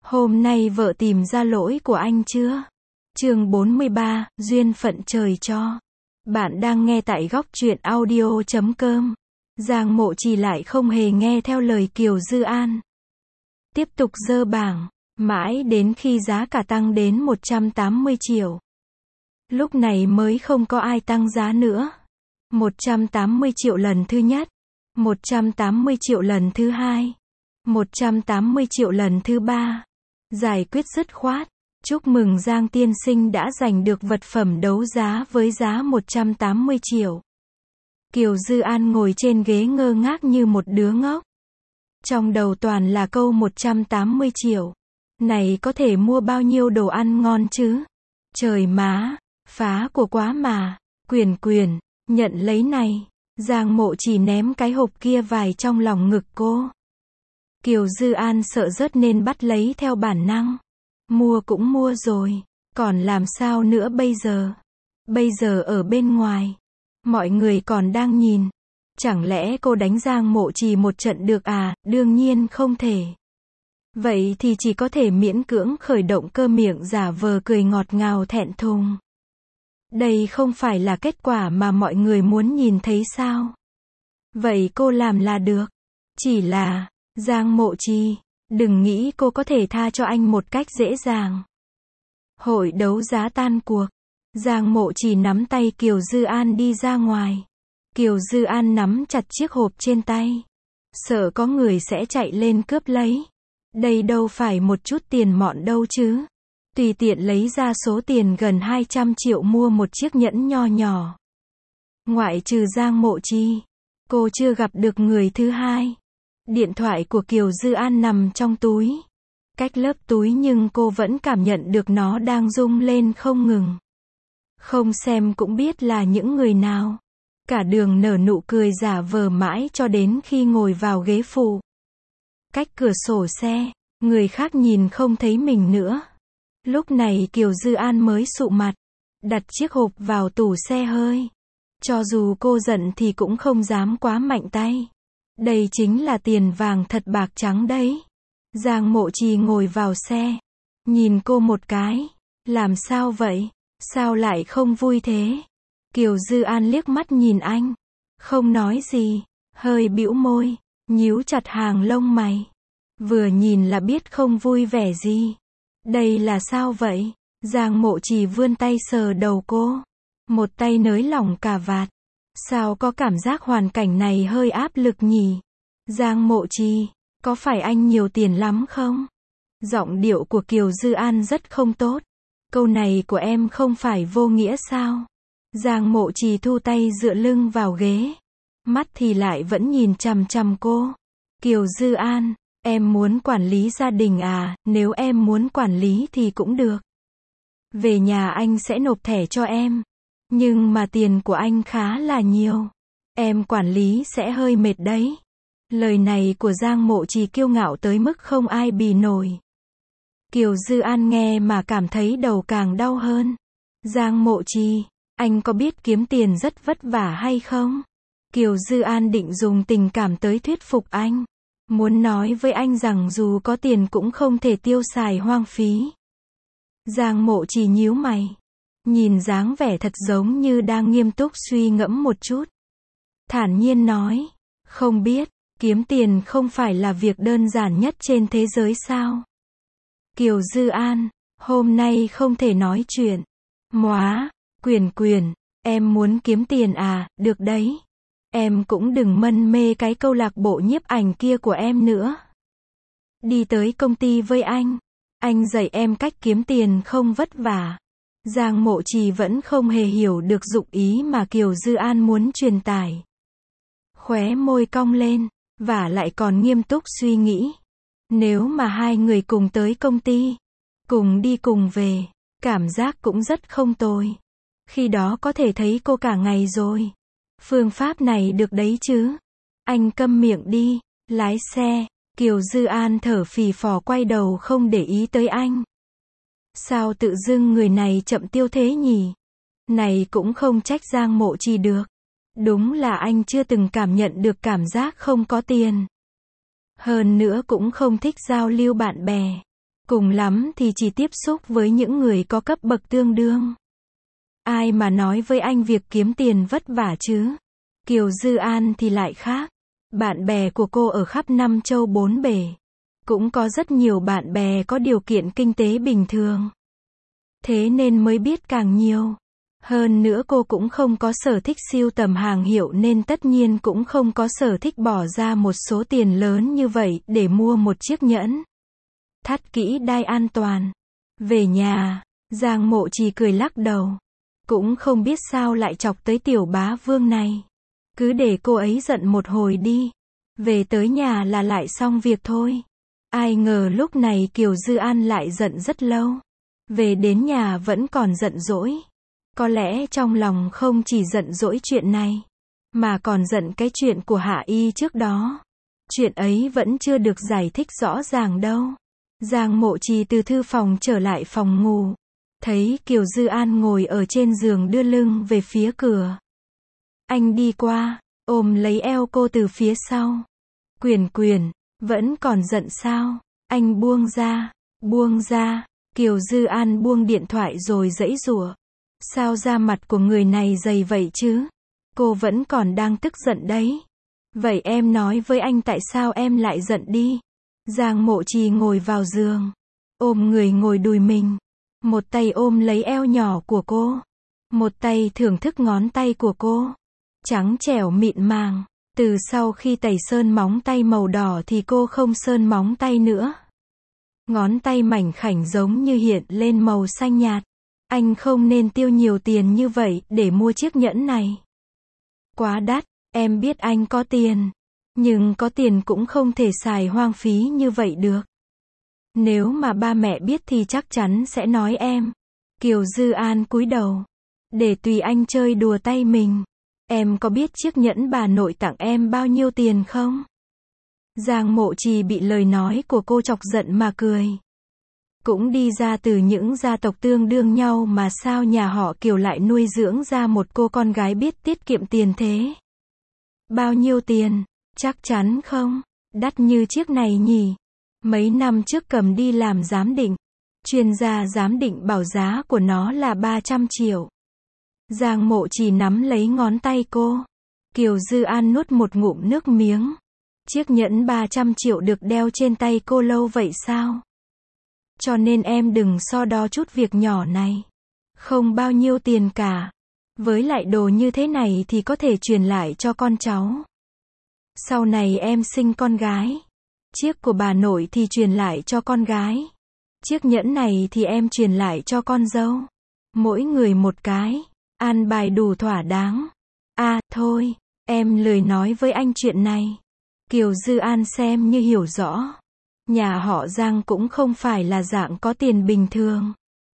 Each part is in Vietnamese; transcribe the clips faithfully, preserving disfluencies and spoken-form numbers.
Hôm nay vợ tìm ra lỗi của anh chưa? Chương bốn mươi ba, duyên phận trời cho. Bạn đang nghe tại góc truyện audio chấm com. Giang Mộ Trì lại không hề nghe theo lời Kiều Dư An. Tiếp tục dơ bảng, mãi đến khi giá cả tăng đến một trăm tám mươi triệu. Lúc này mới không có ai tăng giá nữa. một trăm tám mươi triệu lần thứ nhất, một trăm tám mươi triệu lần thứ hai, một trăm tám mươi triệu lần thứ ba. Giải quyết dứt khoát. Chúc mừng Giang tiên sinh đã giành được vật phẩm đấu giá với giá một trăm tám mươi triệu. Kiều Dư An ngồi trên ghế ngơ ngác như một đứa ngốc. Trong đầu toàn là câu một trăm tám mươi triệu. Này có thể mua bao nhiêu đồ ăn ngon chứ? Trời má, phá của quá mà. Quyền quyền, nhận lấy này. Giang Mộ Trì ném cái hộp kia vài trong lòng ngực cô. Kiều Dư An sợ rớt nên bắt lấy theo bản năng. Mua cũng mua rồi, còn làm sao nữa bây giờ? Bây giờ ở bên ngoài, mọi người còn đang nhìn. Chẳng lẽ cô đánh Giang Mộ Trì một trận được à? Đương nhiên không thể. Vậy thì chỉ có thể miễn cưỡng khởi động cơ miệng giả vờ cười ngọt ngào thẹn thùng. Đây không phải là kết quả mà mọi người muốn nhìn thấy sao? Vậy cô làm là được. Chỉ là, Giang Mộ Trì, đừng nghĩ cô có thể tha cho anh một cách dễ dàng. Hội đấu giá tan cuộc. Giang Mộ Trì nắm tay Kiều Dư An đi ra ngoài. Kiều Dư An nắm chặt chiếc hộp trên tay. Sợ có người sẽ chạy lên cướp lấy. Đây đâu phải một chút tiền mọn đâu chứ. Tùy tiện lấy ra số tiền gần hai trăm triệu mua một chiếc nhẫn nho nhỏ. Ngoại trừ Giang Mộ Trì, cô chưa gặp được người thứ hai. Điện thoại của Kiều Dư An nằm trong túi. Cách lớp túi nhưng cô vẫn cảm nhận được nó đang rung lên không ngừng. Không xem cũng biết là những người nào. Cả đường nở nụ cười giả vờ mãi cho đến khi ngồi vào ghế phụ. Cách cửa sổ xe, người khác nhìn không thấy mình nữa. Lúc này Kiều Dư An mới sụ mặt, đặt chiếc hộp vào tủ xe hơi. Cho dù cô giận thì cũng không dám quá mạnh tay. Đây chính là tiền vàng thật bạc trắng đấy. Giang Mộ Trì ngồi vào xe, nhìn cô một cái. Làm sao vậy? Sao lại không vui thế? Kiều Dư An liếc mắt nhìn anh, không nói gì, hơi bĩu môi, nhíu chặt hàng lông mày. Vừa nhìn là biết không vui vẻ gì. Đây là sao vậy? Giang Mộ Trì vươn tay sờ đầu cô, một tay nới lỏng cà vạt. Sao có cảm giác hoàn cảnh này hơi áp lực nhỉ? Giang Mộ Trì, có phải anh nhiều tiền lắm không? Giọng điệu của Kiều Dư An rất không tốt. Câu này của em không phải vô nghĩa sao? Giang Mộ Trì thu tay dựa lưng vào ghế. Mắt thì lại vẫn nhìn chằm chằm cô. Kiều Dư An, em muốn quản lý gia đình à? Nếu em muốn quản lý thì cũng được. Về nhà anh sẽ nộp thẻ cho em. Nhưng mà tiền của anh khá là nhiều. Em quản lý sẽ hơi mệt đấy. Lời này của Giang Mộ Trì kiêu ngạo tới mức không ai bì nổi. Kiều Dư An nghe mà cảm thấy đầu càng đau hơn. Giang Mộ Trì, anh có biết kiếm tiền rất vất vả hay không? Kiều Dư An định dùng tình cảm tới thuyết phục anh. Muốn nói với anh rằng dù có tiền cũng không thể tiêu xài hoang phí. Giang Mộ Trì nhíu mày. Nhìn dáng vẻ thật giống như đang nghiêm túc suy ngẫm một chút. Thản nhiên nói, không biết, kiếm tiền không phải là việc đơn giản nhất trên thế giới sao? Kiều Dư An, hôm nay không thể nói chuyện. Móa, Quyền Quyền, em muốn kiếm tiền à? Được đấy. Em cũng đừng mân mê cái câu lạc bộ nhiếp ảnh kia của em nữa. Đi tới công ty với anh. Anh dạy em cách kiếm tiền không vất vả. Giang Mộ Trì vẫn không hề hiểu được dụng ý mà Kiều Dư An muốn truyền tải. Khóe môi cong lên, và lại còn nghiêm túc suy nghĩ. Nếu mà hai người cùng tới công ty, cùng đi cùng về, cảm giác cũng rất không tồi. Khi đó có thể thấy cô cả ngày rồi. Phương pháp này được đấy chứ. Anh câm miệng đi, lái xe. Kiều Dư An thở phì phò quay đầu không để ý tới anh. Sao tự dưng người này chậm tiêu thế nhỉ? Này cũng không trách Giang Mộ Trì được. Đúng là anh chưa từng cảm nhận được cảm giác không có tiền. Hơn nữa cũng không thích giao lưu bạn bè. Cùng lắm thì chỉ tiếp xúc với những người có cấp bậc tương đương. Ai mà nói với anh việc kiếm tiền vất vả chứ? Kiều Dư An thì lại khác. Bạn bè của cô ở khắp năm châu bốn bể. Cũng có rất nhiều bạn bè có điều kiện kinh tế bình thường. Thế nên mới biết càng nhiều. Hơn nữa cô cũng không có sở thích sưu tầm hàng hiệu nên tất nhiên cũng không có sở thích bỏ ra một số tiền lớn như vậy để mua một chiếc nhẫn. Thắt kỹ đai an toàn. Về nhà, Giang Mộ Trì cười lắc đầu. Cũng không biết sao lại chọc tới tiểu bá vương này. Cứ để cô ấy giận một hồi đi. Về tới nhà là lại xong việc thôi. Ai ngờ lúc này Kiều Dư An lại giận rất lâu. Về đến nhà vẫn còn giận dỗi. Có lẽ trong lòng không chỉ giận dỗi chuyện này, mà còn giận cái chuyện của Hạ Y trước đó. Chuyện ấy vẫn chưa được giải thích rõ ràng đâu. Giang Mộ Trì từ thư phòng trở lại phòng ngủ. Thấy Kiều Dư An ngồi ở trên giường đưa lưng về phía cửa. Anh đi qua, ôm lấy eo cô từ phía sau. Quyền Quyền, vẫn còn giận sao? Anh buông ra, buông ra. Kiều Dư An buông điện thoại rồi giãy giụa. Sao da mặt của người này dày vậy chứ? Cô vẫn còn đang tức giận đấy. Vậy em nói với anh tại sao em lại giận đi. Giang Mộ Trì ngồi vào giường, ôm người ngồi đùi mình. Một tay ôm lấy eo nhỏ của cô. Một tay thưởng thức ngón tay của cô. Trắng trẻo mịn màng. Từ sau khi tẩy sơn móng tay màu đỏ thì cô không sơn móng tay nữa. Ngón tay mảnh khảnh giống như hiện lên màu xanh nhạt. Anh không nên tiêu nhiều tiền như vậy để mua chiếc nhẫn này. Quá đắt, em biết anh có tiền. Nhưng có tiền cũng không thể xài hoang phí như vậy được. Nếu mà ba mẹ biết thì chắc chắn sẽ nói em. Kiều Dư An cúi đầu. Để tùy anh chơi đùa tay mình. Em có biết chiếc nhẫn bà nội tặng em bao nhiêu tiền không? Giang Mộ Trì bị lời nói của cô chọc giận mà cười. Cũng đi ra từ những gia tộc tương đương nhau mà sao nhà họ Kiều lại nuôi dưỡng ra một cô con gái biết tiết kiệm tiền thế? Bao nhiêu tiền? Chắc chắn không? Đắt như chiếc này nhỉ? Mấy năm trước cầm đi làm giám định. Chuyên gia giám định bảo giá của nó là ba trăm triệu. Giang Mộ Trì nắm lấy ngón tay cô. Kiều Dư An nuốt một ngụm nước miếng. Chiếc nhẫn ba trăm triệu được đeo trên tay cô lâu vậy sao? Cho nên em đừng so đo chút việc nhỏ này. Không bao nhiêu tiền cả. Với lại đồ như thế này thì có thể truyền lại cho con cháu. Sau này em sinh con gái. Chiếc của bà nội thì truyền lại cho con gái. Chiếc nhẫn này thì em truyền lại cho con dâu. Mỗi người một cái. An bài đủ thỏa đáng. À, thôi, em lười nói với anh chuyện này. Kiều Dư An xem như hiểu rõ. Nhà họ Giang cũng không phải là dạng có tiền bình thường.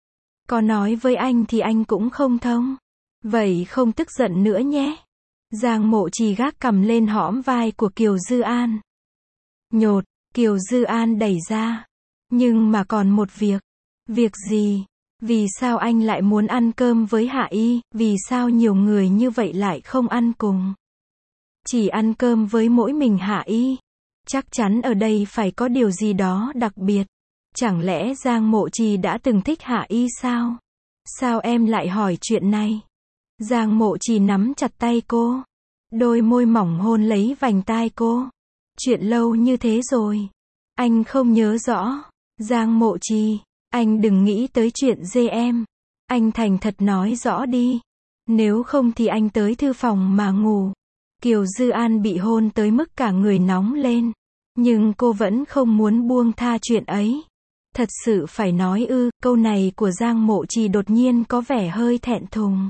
Có nói với anh thì anh cũng không thông. Vậy không tức giận nữa nhé. Giang Mộ Trì gác cầm lên hõm vai của Kiều Dư An. Nhột, Kiều Dư An đẩy ra. Nhưng mà còn một việc. Việc gì? Vì sao anh lại muốn ăn cơm với Hạ Y? Vì sao nhiều người như vậy lại không ăn cùng? Chỉ ăn cơm với mỗi mình Hạ Y. Chắc chắn ở đây phải có điều gì đó đặc biệt. Chẳng lẽ Giang Mộ Trì đã từng thích Hạ Y sao? Sao em lại hỏi chuyện này? Giang Mộ Trì nắm chặt tay cô. Đôi môi mỏng hôn lấy vành tai cô. Chuyện lâu như thế rồi. Anh không nhớ rõ. Giang Mộ Trì, anh đừng nghĩ tới chuyện dê em. Anh thành thật nói rõ đi. Nếu không thì anh tới thư phòng mà ngủ. Kiều Dư An bị hôn tới mức cả người nóng lên. Nhưng cô vẫn không muốn buông tha chuyện ấy. Thật sự phải nói ư, câu này của Giang Mộ Trì đột nhiên có vẻ hơi thẹn thùng.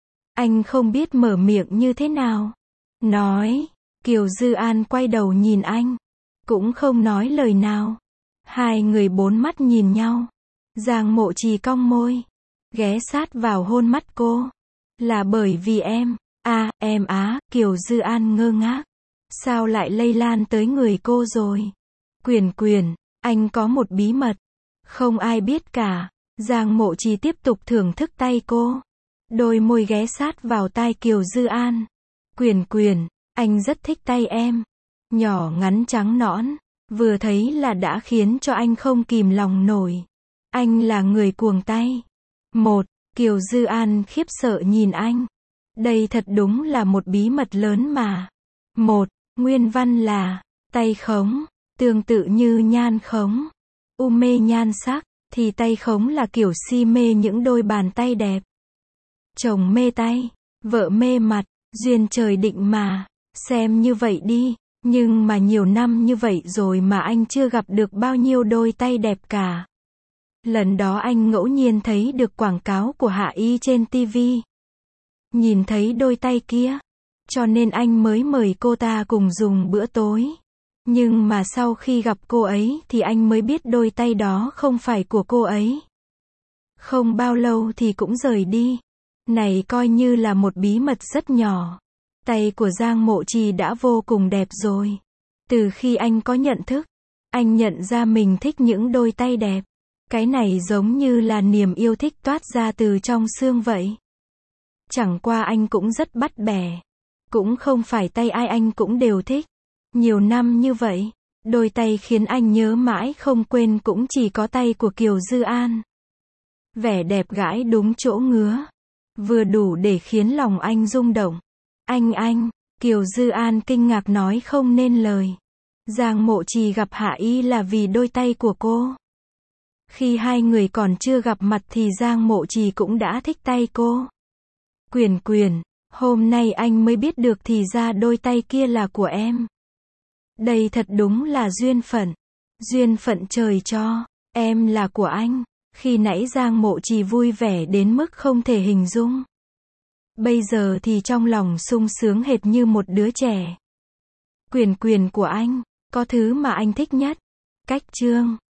Anh không biết mở miệng như thế nào. Nói, Kiều Dư An quay đầu nhìn anh. Cũng không nói lời nào. Hai người bốn mắt nhìn nhau. Giang Mộ Trì cong môi. Ghé sát vào hôn mắt cô. Là bởi vì em. À, em á, Kiều Dư An ngơ ngác. Sao lại lây lan tới người cô rồi? Quyền Quyền, anh có một bí mật. Không ai biết cả. Giang Mộ Trì tiếp tục thưởng thức tay cô. Đôi môi ghé sát vào tai Kiều Dư An. Quyền Quyền, anh rất thích tay em. Nhỏ ngắn trắng nõn. Vừa thấy là đã khiến cho anh không kìm lòng nổi. Anh là người cuồng tay. Một, Kiều Dư An khiếp sợ nhìn anh. Đây thật đúng là một bí mật lớn mà. Một, nguyên văn là, tay khống, tương tự như nhan khống. U mê nhan sắc, thì tay khống là kiểu si mê những đôi bàn tay đẹp. Chồng mê tay, vợ mê mặt, duyên trời định mà. Xem như vậy đi. Nhưng mà nhiều năm như vậy rồi mà anh chưa gặp được bao nhiêu đôi tay đẹp cả. Lần đó anh ngẫu nhiên thấy được quảng cáo của Hạ Y trên ti vi. Nhìn thấy đôi tay kia, cho nên anh mới mời cô ta cùng dùng bữa tối. Nhưng mà sau khi gặp cô ấy thì anh mới biết đôi tay đó không phải của cô ấy. Không bao lâu thì cũng rời đi. Này coi như là một bí mật rất nhỏ. Tay của Giang Mộ Trì đã vô cùng đẹp rồi. Từ khi anh có nhận thức, anh nhận ra mình thích những đôi tay đẹp. Cái này giống như là niềm yêu thích toát ra từ trong xương vậy. Chẳng qua anh cũng rất bắt bẻ. Cũng không phải tay ai anh cũng đều thích. Nhiều năm như vậy, đôi tay khiến anh nhớ mãi không quên cũng chỉ có tay của Kiều Dư An. Vẻ đẹp gãi đúng chỗ ngứa. Vừa đủ để khiến lòng anh rung động. Anh anh, Kiều Dư An kinh ngạc nói không nên lời. Giang Mộ Trì gặp Hạ Y là vì đôi tay của cô. Khi hai người còn chưa gặp mặt thì Giang Mộ Trì cũng đã thích tay cô. Quyền Quyền, hôm nay anh mới biết được thì ra đôi tay kia là của em. Đây thật đúng là duyên phận. Duyên phận trời cho, em là của anh. Khi nãy Giang Mộ Trì vui vẻ đến mức không thể hình dung. Bây giờ thì trong lòng sung sướng hệt như một đứa trẻ. Quyền Quyền của anh, có thứ mà anh thích nhất. Cách chương.